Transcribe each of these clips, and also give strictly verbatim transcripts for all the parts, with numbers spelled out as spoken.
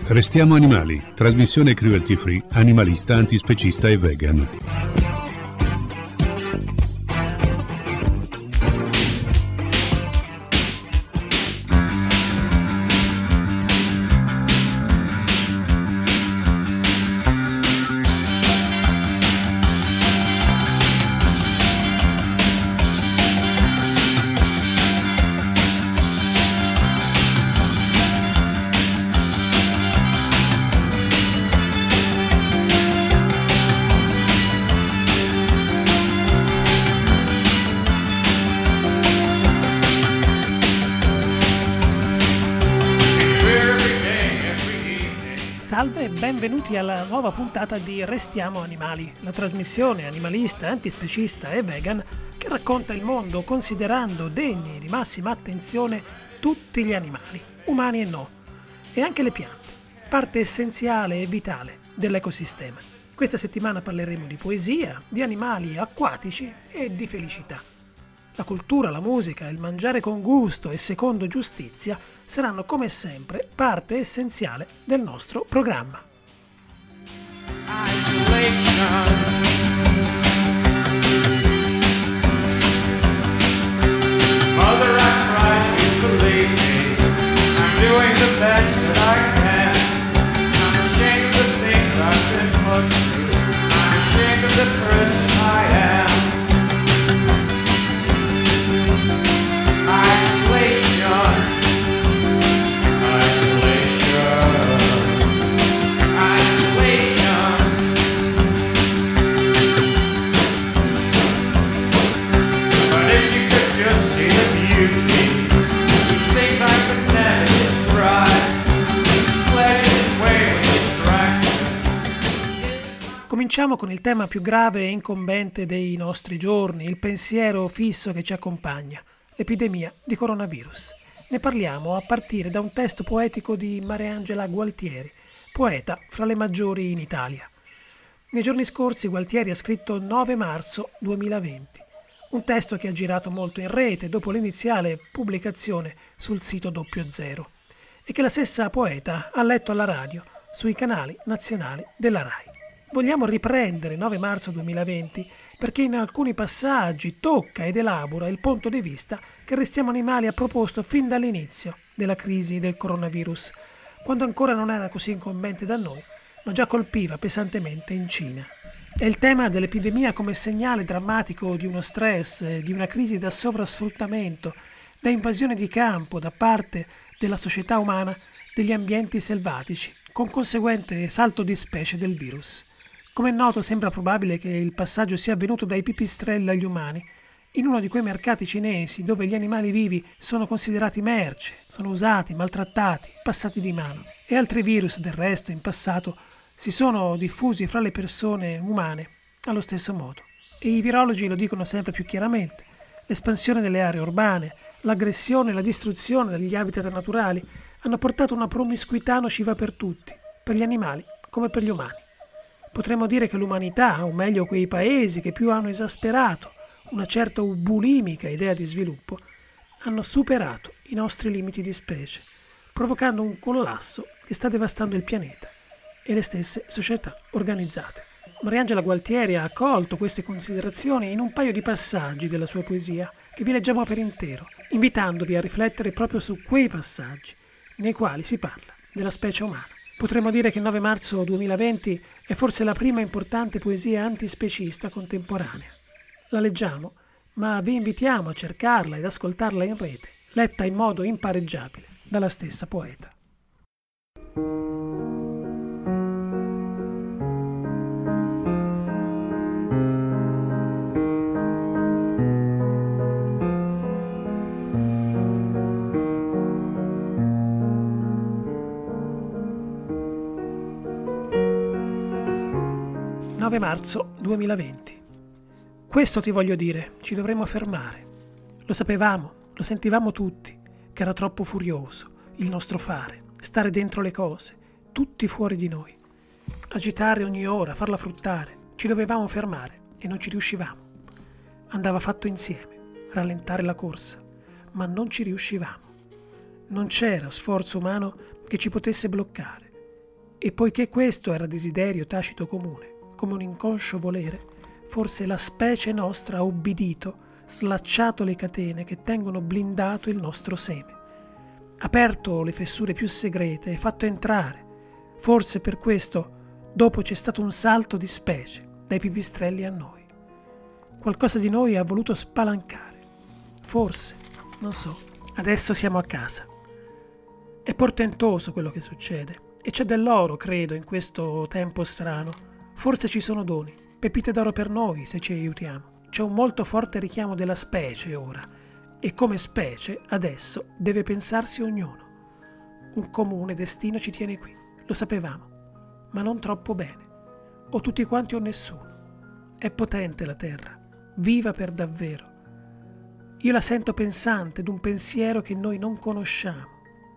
Restiamo animali, trasmissione cruelty free, animalista, antispecista e vegan. Salve e benvenuti alla nuova puntata di Restiamo Animali, la trasmissione animalista, antispecista e vegan che racconta il mondo considerando degni di massima attenzione tutti gli animali, umani e no, e anche le piante, parte essenziale e vitale dell'ecosistema. Questa settimana parleremo di poesia, di animali acquatici e di felicità. La cultura, la musica, il mangiare con gusto e secondo giustizia saranno come sempre parte essenziale del nostro programma. Isolation. Mother, I tried to believe me. I'm doing the best that I can. I'm ashamed of the things I've been put through. I'm ashamed of the person I am. Isolation. Cominciamo con il tema più grave e incombente dei nostri giorni, il pensiero fisso che ci accompagna, l'epidemia di coronavirus. Ne parliamo a partire da un testo poetico di Mariangela Gualtieri, poeta fra le maggiori in Italia. Nei giorni scorsi Gualtieri ha scritto nove marzo duemilaventi, un testo che ha girato molto in rete dopo l'iniziale pubblicazione sul sito Doppio Zero e che la stessa poeta ha letto alla radio sui canali nazionali della RAI. Vogliamo riprendere nove marzo duemilaventi perché in alcuni passaggi tocca ed elabora il punto di vista che Restiamo Animali ha proposto fin dall'inizio della crisi del coronavirus, quando ancora non era così incombente da noi, ma già colpiva pesantemente in Cina. È il tema dell'epidemia come segnale drammatico di uno stress, di una crisi da sovrasfruttamento, da invasione di campo da parte della società umana degli ambienti selvatici, con conseguente salto di specie del virus. Come è noto, sembra probabile che il passaggio sia avvenuto dai pipistrelli agli umani, in uno di quei mercati cinesi dove gli animali vivi sono considerati merce, sono usati, maltrattati, passati di mano. E altri virus, del resto, in passato, si sono diffusi fra le persone umane allo stesso modo. E i virologi lo dicono sempre più chiaramente. L'espansione delle aree urbane, l'aggressione e la distruzione degli habitat naturali hanno portato una promiscuità nociva per tutti, per gli animali come per gli umani. Potremmo dire che l'umanità, o meglio quei paesi che più hanno esasperato una certa bulimica idea di sviluppo, hanno superato i nostri limiti di specie, provocando un collasso che sta devastando il pianeta e le stesse società organizzate. Mariangela Gualtieri ha accolto queste considerazioni in un paio di passaggi della sua poesia che vi leggiamo per intero, invitandovi a riflettere proprio su quei passaggi nei quali si parla della specie umana. Potremmo dire che nove marzo duemilaventi è forse la prima importante poesia antispecista contemporanea. La leggiamo, ma vi invitiamo a cercarla ed ascoltarla in rete, letta in modo impareggiabile dalla stessa poeta. nove marzo duemilaventi. Questo ti voglio dire, ci dovremmo fermare. Lo sapevamo, lo sentivamo tutti, che era troppo furioso il nostro fare, stare dentro le cose, tutti fuori di noi. Agitare ogni ora, farla fruttare. Ci dovevamo fermare e non ci riuscivamo. Andava fatto insieme, rallentare la corsa, ma non ci riuscivamo. Non c'era sforzo umano che ci potesse bloccare. E poiché questo era desiderio tacito comune, come un inconscio volere, forse la specie nostra ha ubbidito, slacciato le catene che tengono blindato il nostro seme, aperto le fessure più segrete e fatto entrare. Forse per questo dopo c'è stato un salto di specie, dai pipistrelli a noi. Qualcosa di noi ha voluto spalancare. Forse, non so, adesso siamo a casa. È portentoso quello che succede. E c'è dell'oro, credo, in questo tempo strano. Forse ci sono doni, pepite d'oro per noi se ci aiutiamo. C'è un molto forte richiamo della specie ora, e come specie adesso deve pensarsi ognuno. Un comune destino ci tiene qui, lo sapevamo, ma non troppo bene. O tutti quanti o nessuno. È potente la terra, viva per davvero. Io la sento pensante d'un pensiero che noi non conosciamo.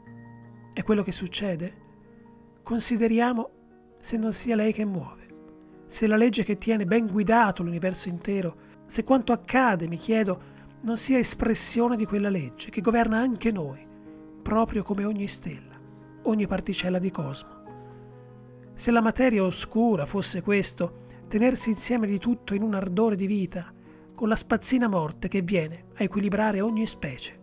È quello che succede? Consideriamo se non sia lei che muove, se la legge che tiene ben guidato l'universo intero, se quanto accade, mi chiedo, non sia espressione di quella legge che governa anche noi, proprio come ogni stella, ogni particella di cosmo. Se la materia oscura fosse questo, tenersi insieme di tutto in un ardore di vita, con la spazzina morte che viene a equilibrare ogni specie.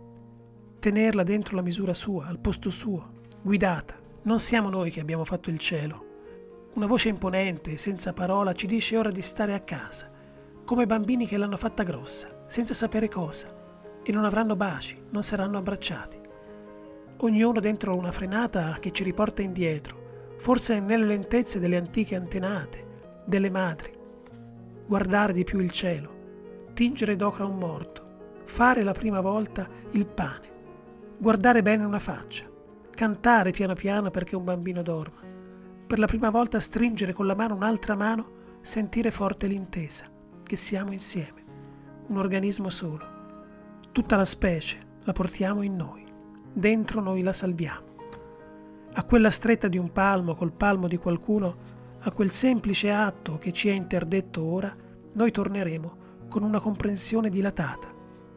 Tenerla dentro la misura sua, al posto suo, guidata. Non siamo noi che abbiamo fatto il cielo. Una voce imponente, senza parola, ci dice ora di stare a casa, come bambini che l'hanno fatta grossa, senza sapere cosa, e non avranno baci, non saranno abbracciati. Ognuno dentro una frenata che ci riporta indietro, forse nelle lentezze delle antiche antenate, delle madri. Guardare di più il cielo, tingere d'ocra un morto, fare la prima volta il pane, guardare bene una faccia, cantare piano piano perché un bambino dorma, per la prima volta stringere con la mano un'altra mano, sentire forte l'intesa, che siamo insieme, un organismo solo. Tutta la specie la portiamo in noi, dentro noi la salviamo. A quella stretta di un palmo col palmo di qualcuno, a quel semplice atto che ci è interdetto ora, noi torneremo con una comprensione dilatata.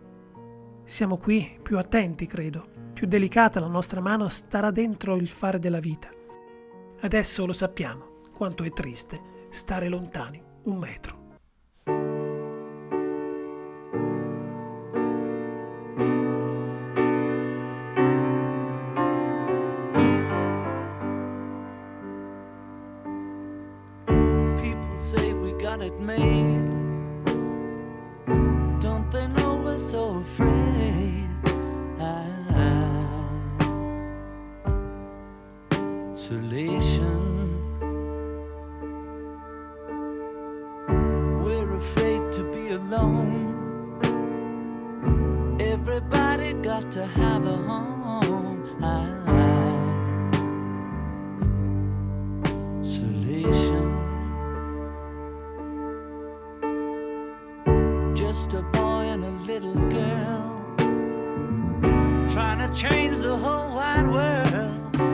Siamo qui più attenti, credo. Più delicata la nostra mano starà dentro il fare della vita. Adesso lo sappiamo, quanto è triste stare lontani un metro. People say we got it made. Don't they know we're so afraid? Isolation. We're afraid to be alone. Everybody got to have a home. Isolation. Just a boy and a little girl trying to change the whole wide world.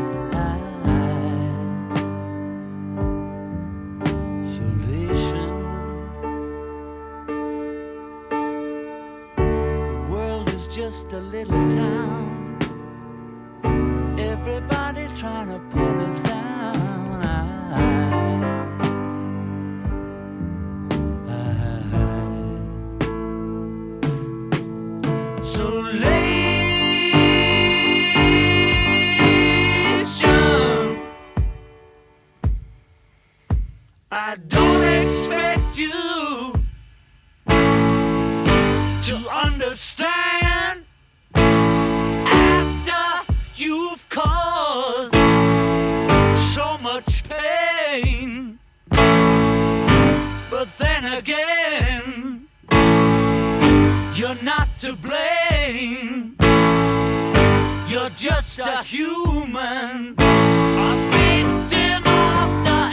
Just a little town, everybody trying to put us down. I, I, Isolation. I don't expect you to understand. Again, you're not to blame. You're just a human, a victim of the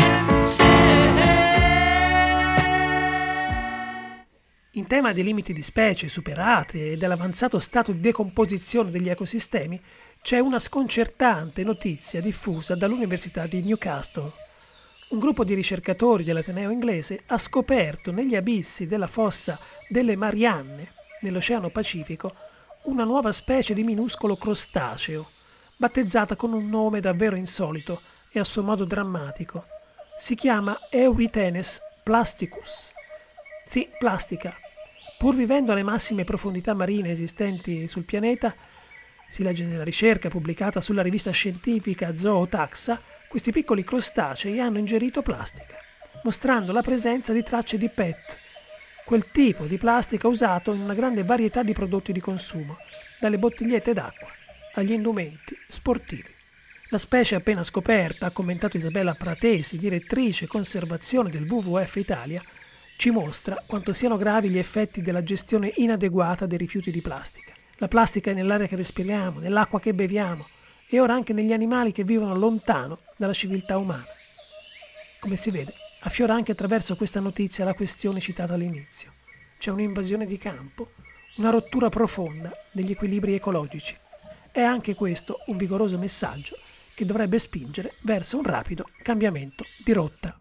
insane. In tema dei limiti di specie superati e dell'avanzato stato di decomposizione degli ecosistemi, c'è una sconcertante notizia diffusa dall'Università di Newcastle. Un gruppo di ricercatori dell'Ateneo inglese ha scoperto negli abissi della fossa delle Marianne, nell'Oceano Pacifico, una nuova specie di minuscolo crostaceo, battezzata con un nome davvero insolito e a suo modo drammatico. Si chiama Euritenes plasticus. Sì, plastica. Pur vivendo alle massime profondità marine esistenti sul pianeta, si legge nella ricerca pubblicata sulla rivista scientifica Zootaxa, questi piccoli crostacei hanno ingerito plastica, mostrando la presenza di tracce di P E T, quel tipo di plastica usato in una grande varietà di prodotti di consumo, dalle bottigliette d'acqua agli indumenti sportivi. La specie appena scoperta, ha commentato Isabella Pratesi, direttrice conservazione del W W F Italia, ci mostra quanto siano gravi gli effetti della gestione inadeguata dei rifiuti di plastica. La plastica è nell'aria che respiriamo, nell'acqua che beviamo e ora anche negli animali che vivono lontano dalla civiltà umana. Come si vede, affiora anche attraverso questa notizia la questione citata all'inizio. C'è un'invasione di campo, una rottura profonda degli equilibri ecologici. È anche questo un vigoroso messaggio che dovrebbe spingere verso un rapido cambiamento di rotta.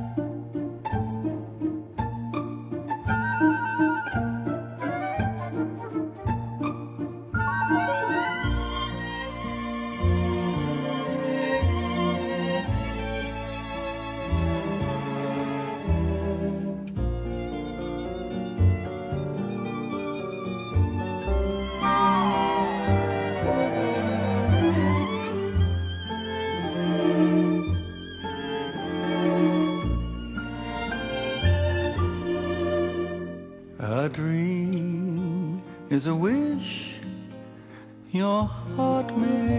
A dream is a wish your heart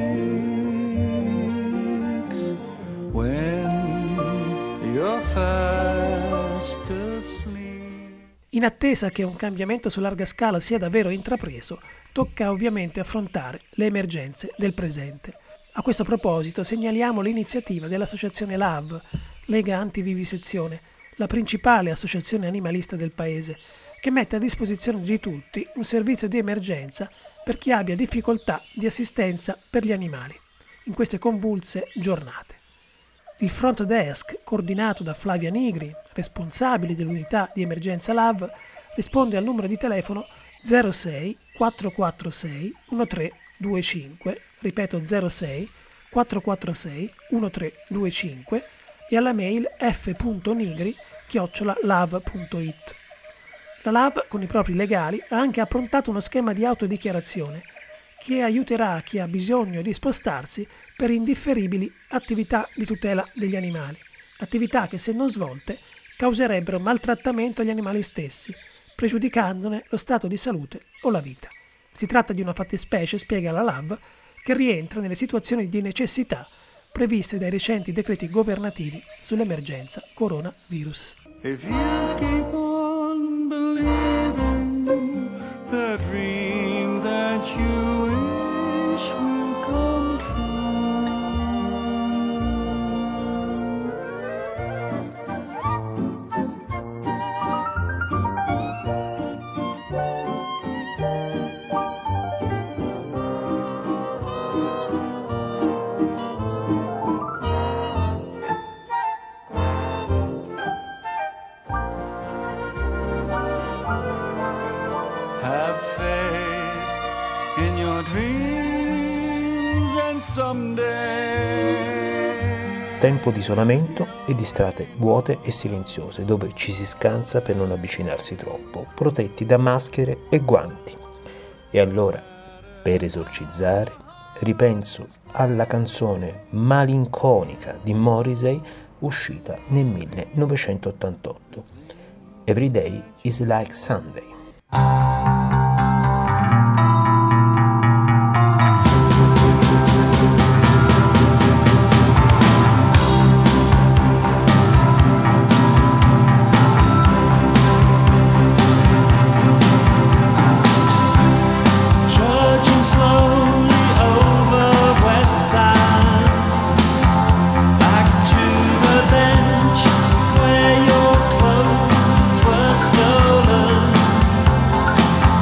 makes when you're fast asleep. In attesa che un cambiamento su larga scala sia davvero intrapreso, tocca ovviamente affrontare le emergenze del presente. A questo proposito segnaliamo l'iniziativa dell'associazione L A V, Lega Antivivisezione, la principale associazione animalista del paese, che mette a disposizione di tutti un servizio di emergenza per chi abbia difficoltà di assistenza per gli animali in queste convulse giornate. Il front desk, coordinato da Flavia Nigri, responsabile dell'unità di emergenza L A V, risponde al numero di telefono zero sei quattro quattro sei uno tre due cinque, ripeto zero sei quattro quattro sei uno tre due cinque, e alla mail f punto nigri chiocciola lav punto it. La L A V, con i propri legali, ha anche approntato uno schema di autodichiarazione che aiuterà chi ha bisogno di spostarsi per indifferibili attività di tutela degli animali, attività che, se non svolte, causerebbero maltrattamento agli animali stessi, pregiudicandone lo stato di salute o la vita. Si tratta di una fattispecie, spiega la L A V, che rientra nelle situazioni di necessità previste dai recenti decreti governativi sull'emergenza coronavirus. If you keep on believing the dream that you wish will come Have faith in your dreams and someday. Tempo di isolamento e di strade vuote e silenziose dove ci si scansa per non avvicinarsi troppo, protetti da maschere e guanti. E allora, per esorcizzare, ripenso alla canzone malinconica di Morrissey uscita nel millenovecentottantotto. Every Day is Like Sunday. Trudging slowly over wet sand, back to the bench where your clothes were stolen.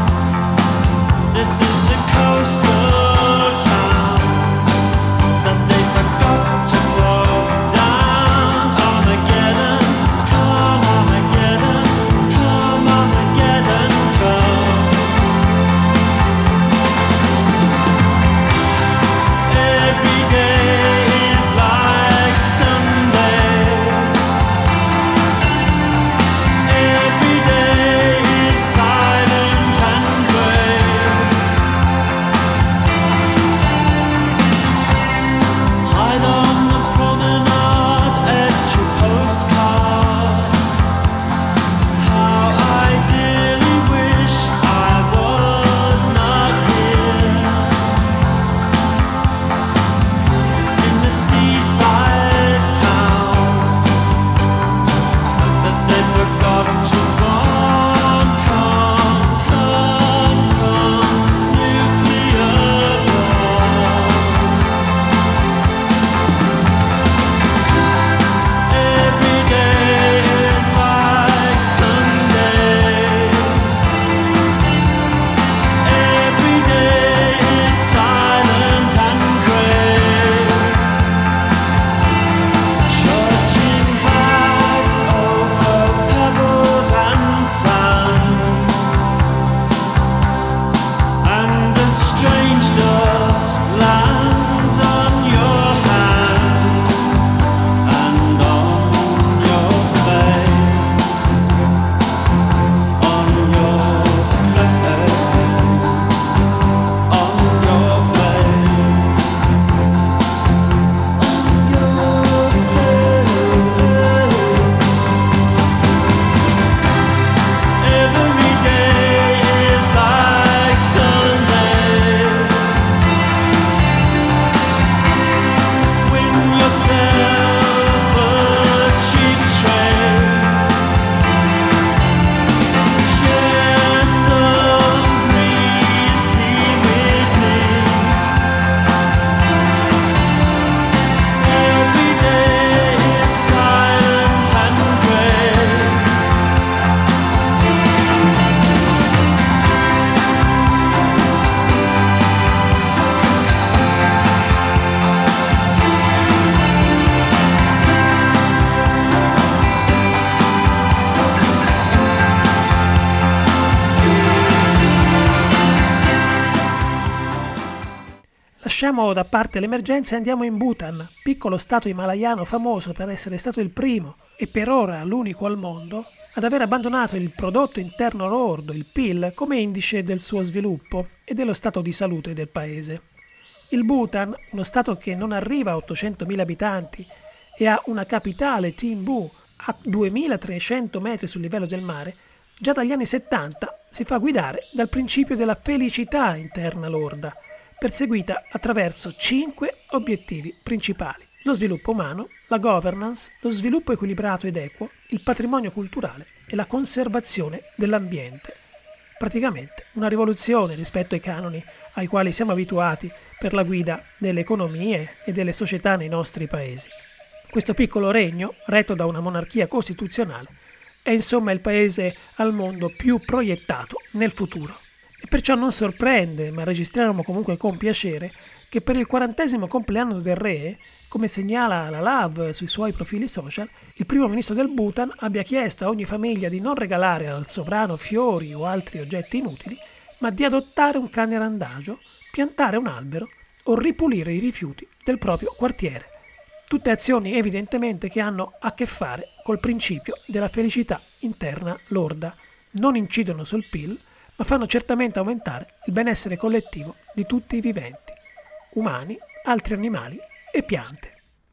Lasciamo da parte l'emergenza e andiamo in Bhutan, piccolo stato himalayano famoso per essere stato il primo e per ora l'unico al mondo ad aver abbandonato il prodotto interno lordo, il P I L, come indice del suo sviluppo e dello stato di salute del paese. Il Bhutan, uno stato che non arriva a ottocentomila abitanti e ha una capitale, Thimphu, a duemilatrecento metri sul livello del mare, già dagli anni settanta si fa guidare dal principio della felicità interna lorda, perseguita attraverso cinque obiettivi principali: lo sviluppo umano, la governance, lo sviluppo equilibrato ed equo, il patrimonio culturale e la conservazione dell'ambiente. Praticamente una rivoluzione rispetto ai canoni ai quali siamo abituati per la guida delle economie e delle società nei nostri paesi. Questo piccolo regno, retto da una monarchia costituzionale, è insomma il paese al mondo più proiettato nel futuro. E perciò non sorprende, ma registriamo comunque con piacere, che per il quarantesimo compleanno del re, come segnala la LAV sui suoi profili social, il primo ministro del Bhutan abbia chiesto a ogni famiglia di non regalare al sovrano fiori o altri oggetti inutili, ma di adottare un cane randagio, piantare un albero o ripulire i rifiuti del proprio quartiere. Tutte azioni evidentemente che hanno a che fare col principio della felicità interna lorda. Non incidono sul P I L, ma fanno certamente aumentare il benessere collettivo di tutti i viventi, umani, altri animali e piante.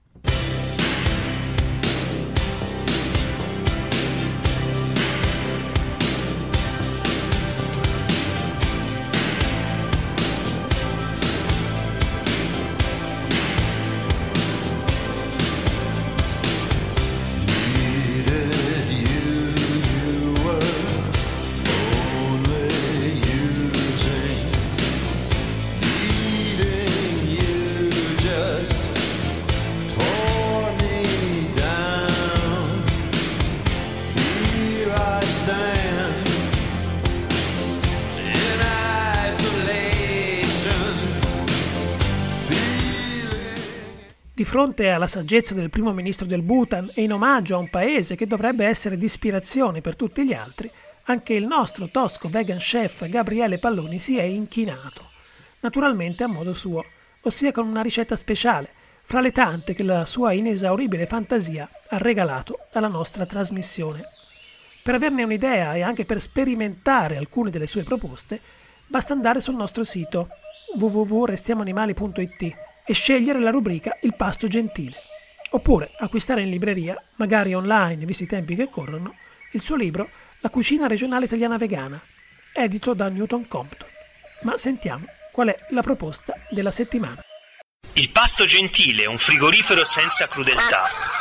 Di fronte alla saggezza del primo ministro del Bhutan e in omaggio a un paese che dovrebbe essere di ispirazione per tutti gli altri, anche il nostro tosco vegan chef Gabriele Palloni si è inchinato, naturalmente a modo suo, ossia con una ricetta speciale, fra le tante che la sua inesauribile fantasia ha regalato alla nostra trasmissione. Per averne un'idea e anche per sperimentare alcune delle sue proposte, basta andare sul nostro sito w w w punto restiamoanimali punto i t e scegliere la rubrica Il pasto gentile, oppure acquistare in libreria, magari online visti i tempi che corrono, il suo libro La cucina regionale italiana vegana, edito da Newton Compton. Ma sentiamo qual è la proposta della settimana. Il pasto gentile, un frigorifero senza crudeltà.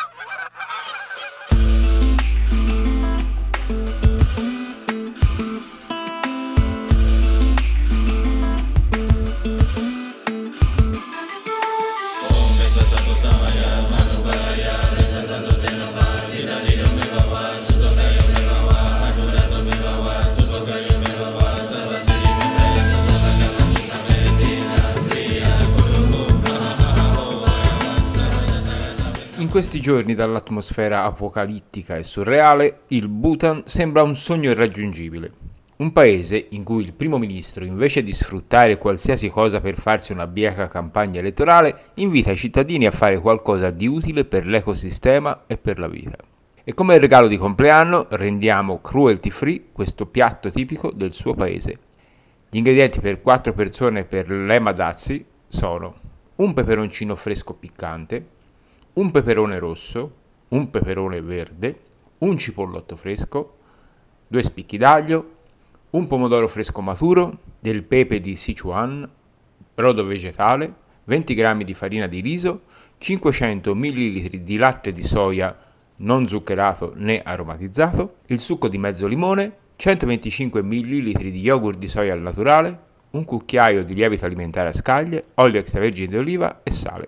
In questi giorni dall'atmosfera apocalittica e surreale, il Bhutan sembra un sogno irraggiungibile. Un paese in cui il primo ministro, invece di sfruttare qualsiasi cosa per farsi una bieca campagna elettorale, invita i cittadini a fare qualcosa di utile per l'ecosistema e per la vita. E come regalo di compleanno rendiamo cruelty free questo piatto tipico del suo paese. Gli ingredienti per quattro persone per l'emadazzi sono un peperoncino fresco piccante, un peperone rosso, un peperone verde, un cipollotto fresco, due spicchi d'aglio, un pomodoro fresco maturo, del pepe di Sichuan, brodo vegetale, venti grammi di farina di riso, cinquecento millilitri di latte di soia non zuccherato né aromatizzato, il succo di mezzo limone, centoventicinque millilitri di yogurt di soia al naturale, un cucchiaio di lievito alimentare a scaglie, olio extravergine di oliva e sale.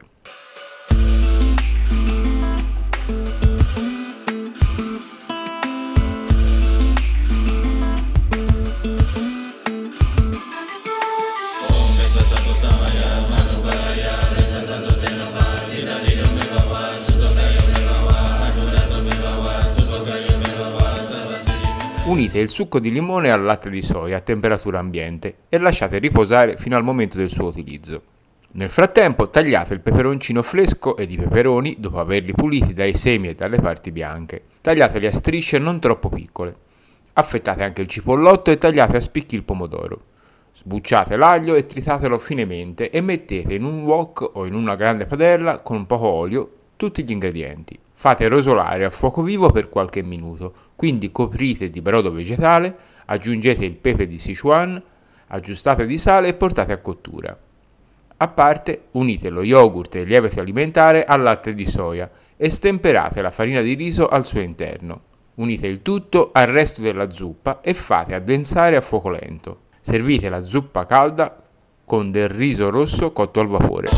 Unite il succo di limone al latte di soia a temperatura ambiente e lasciate riposare fino al momento del suo utilizzo. Nel frattempo tagliate il peperoncino fresco ed i peperoni dopo averli puliti dai semi e dalle parti bianche. Tagliateli a strisce non troppo piccole. Affettate anche il cipollotto e tagliate a spicchi il pomodoro. Sbucciate l'aglio e tritatelo finemente e mettete in un wok o in una grande padella con poco olio tutti gli ingredienti. Fate rosolare a fuoco vivo per qualche minuto, quindi coprite di brodo vegetale, aggiungete il pepe di Sichuan, aggiustate di sale e portate a cottura. A parte unite lo yogurt e il lievito alimentare al latte di soia e stemperate la farina di riso al suo interno. Unite il tutto al resto della zuppa e fate addensare a fuoco lento. Servite la zuppa calda con del riso rosso cotto al vapore.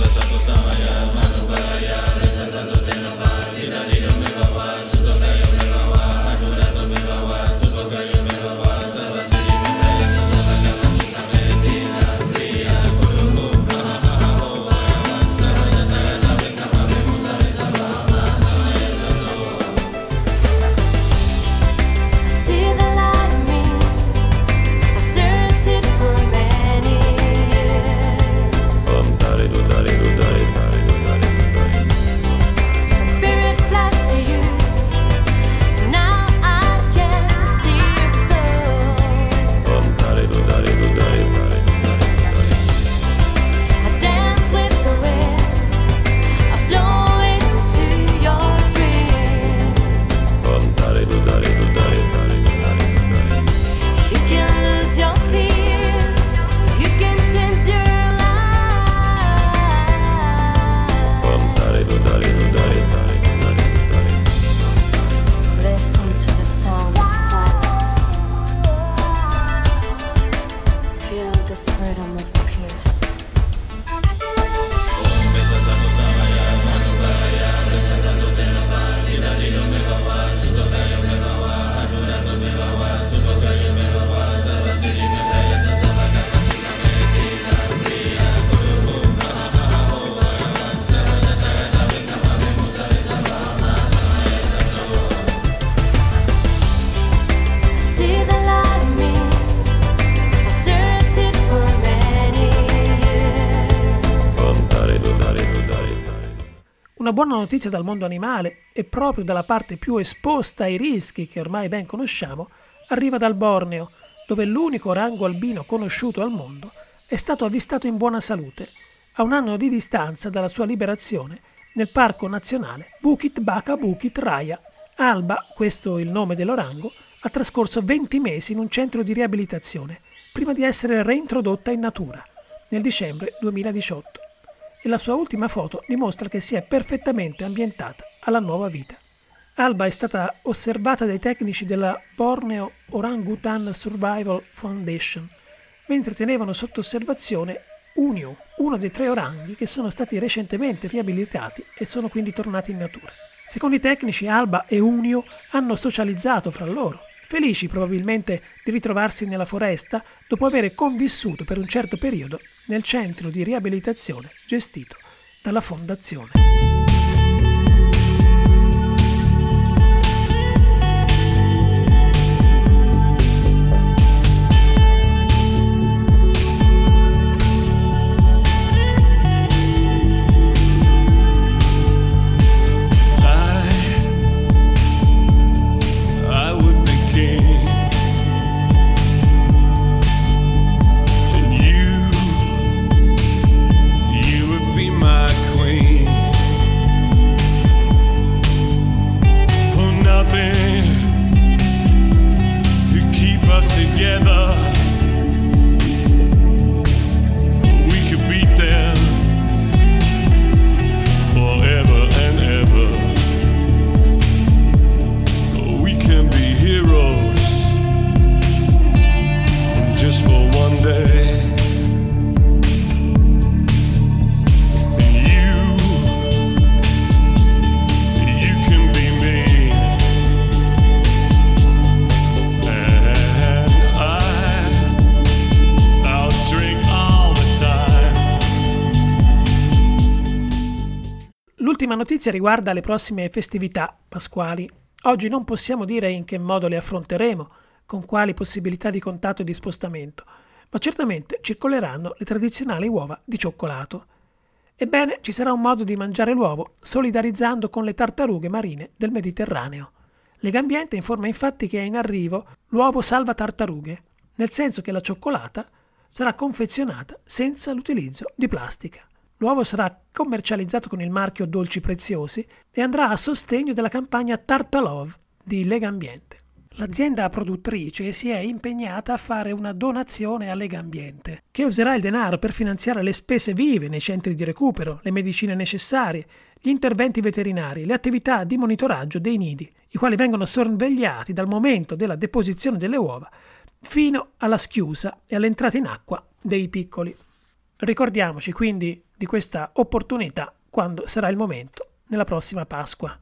Una buona notizia dal mondo animale, e proprio dalla parte più esposta ai rischi che ormai ben conosciamo, arriva dal Borneo, dove l'unico orango albino conosciuto al mondo è stato avvistato in buona salute, a un anno di distanza dalla sua liberazione, nel parco nazionale Bukit Baka Bukit Raya. Alba, questo è il nome dell'orango, ha trascorso venti mesi in un centro di riabilitazione, prima di essere reintrodotta in natura, nel dicembre duemiladiciotto. E la sua ultima foto dimostra che si è perfettamente ambientata alla nuova vita. Alba è stata osservata dai tecnici della Borneo Orangutan Survival Foundation, mentre tenevano sotto osservazione Unio, uno dei tre oranghi che sono stati recentemente riabilitati e sono quindi tornati in natura. Secondo i tecnici, Alba e Unio hanno socializzato fra loro, felici probabilmente di ritrovarsi nella foresta dopo aver convissuto per un certo periodo nel centro di riabilitazione gestito dalla fondazione. L'ultima notizia riguarda le prossime festività pasquali. Oggi non possiamo dire in che modo le affronteremo, con quali possibilità di contatto e di spostamento, ma certamente circoleranno le tradizionali uova di cioccolato. Ebbene, ci sarà un modo di mangiare l'uovo solidarizzando con le tartarughe marine del Mediterraneo. Legambiente informa infatti che è in arrivo l'uovo salva tartarughe, nel senso che la cioccolata sarà confezionata senza l'utilizzo di plastica. L'uovo sarà commercializzato con il marchio Dolci Preziosi e andrà a sostegno della campagna Tartalove di Legambiente. L'azienda produttrice si è impegnata a fare una donazione a Legambiente, che userà il denaro per finanziare le spese vive nei centri di recupero, le medicine necessarie, gli interventi veterinari, le attività di monitoraggio dei nidi, i quali vengono sorvegliati dal momento della deposizione delle uova fino alla schiusa e all'entrata in acqua dei piccoli. Ricordiamoci quindi di questa opportunità quando sarà il momento, nella prossima Pasqua.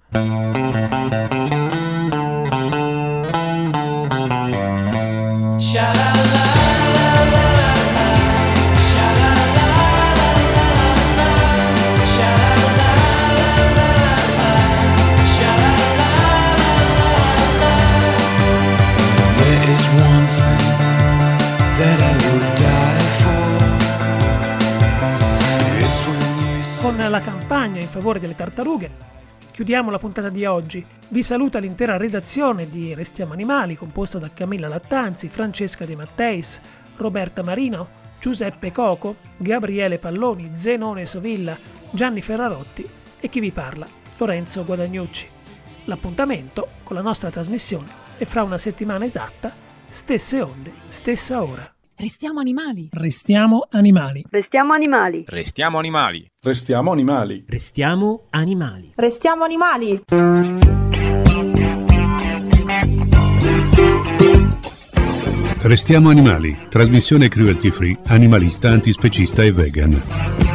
Con la campagna in favore delle tartarughe chiudiamo la puntata di oggi. Vi saluta l'intera redazione di Restiamo Animali, composta da Camilla Lattanzi, Francesca De Matteis, Roberta Marino, Giuseppe Coco, Gabriele Palloni, Zenone Sovilla, Gianni Ferrarotti e chi vi parla, Lorenzo Guadagnucci. L'appuntamento con la nostra trasmissione è fra una settimana esatta, stesse onde, stessa ora. Restiamo animali. Restiamo animali. Restiamo animali. Restiamo animali. Restiamo animali. Restiamo animali. Restiamo animali. Restiamo animali. Trasmissione cruelty free, animalista, antispecista e vegan.